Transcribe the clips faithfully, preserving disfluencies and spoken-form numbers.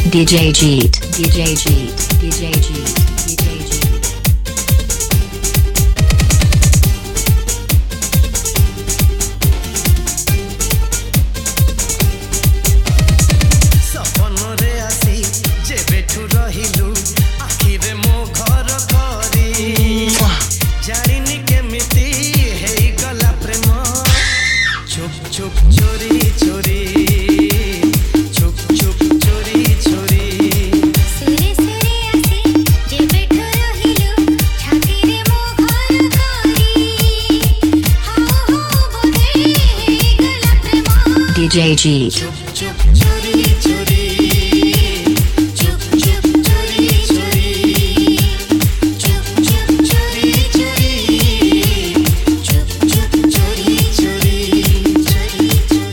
D J Jeet, D J Jeet, D J Jeet, D J Jeet. सपनरे आसी जे बेठु रहिलु आखिरे मो घर करी जानिनी केमिति हेई गला प्रेम चुप चुप चोरी चोरी D J Jeet. चुप चुप चोरी चोरी चुप चुप चोरी चोरी चुप चुप चोरी चोरी चुप चुप चोरी चोरी चोरी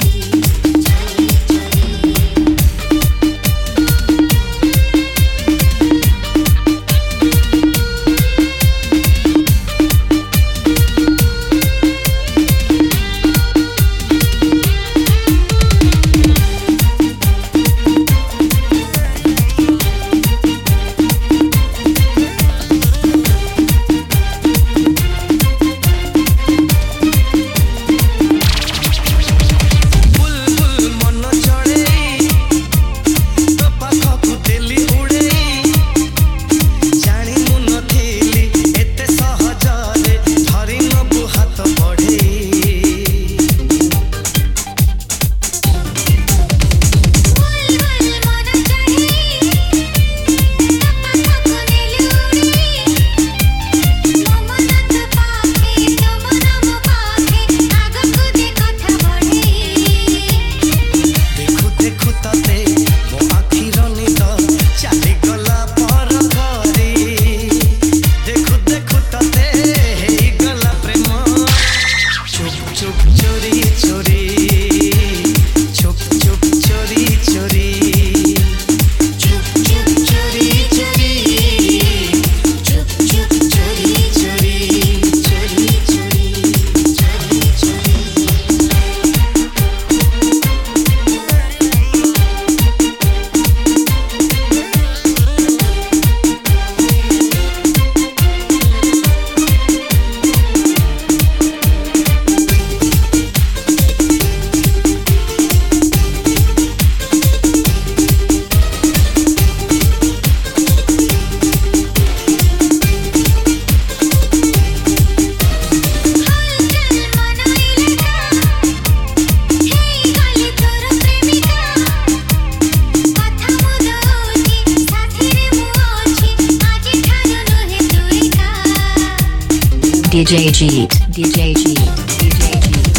D J Jeet, D J Jeet, D J Jeet.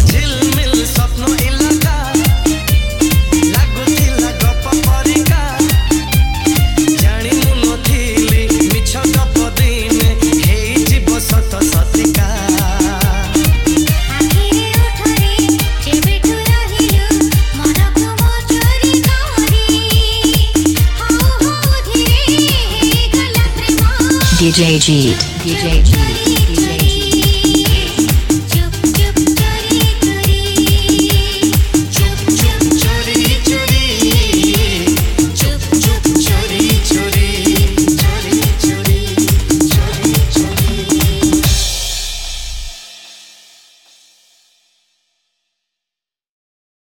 झिलमिल स्वप्न इलाका लागुथिला गप परिका जानि मु नथिली मिछ गप दिने हेई जीव सत सतिका आखिरे उठरे जे बेठु रहिलु मनकु मो चोरी करी हाउ हाउ धीरे हेई गला प्रेम D J Jeet, D J Jeet.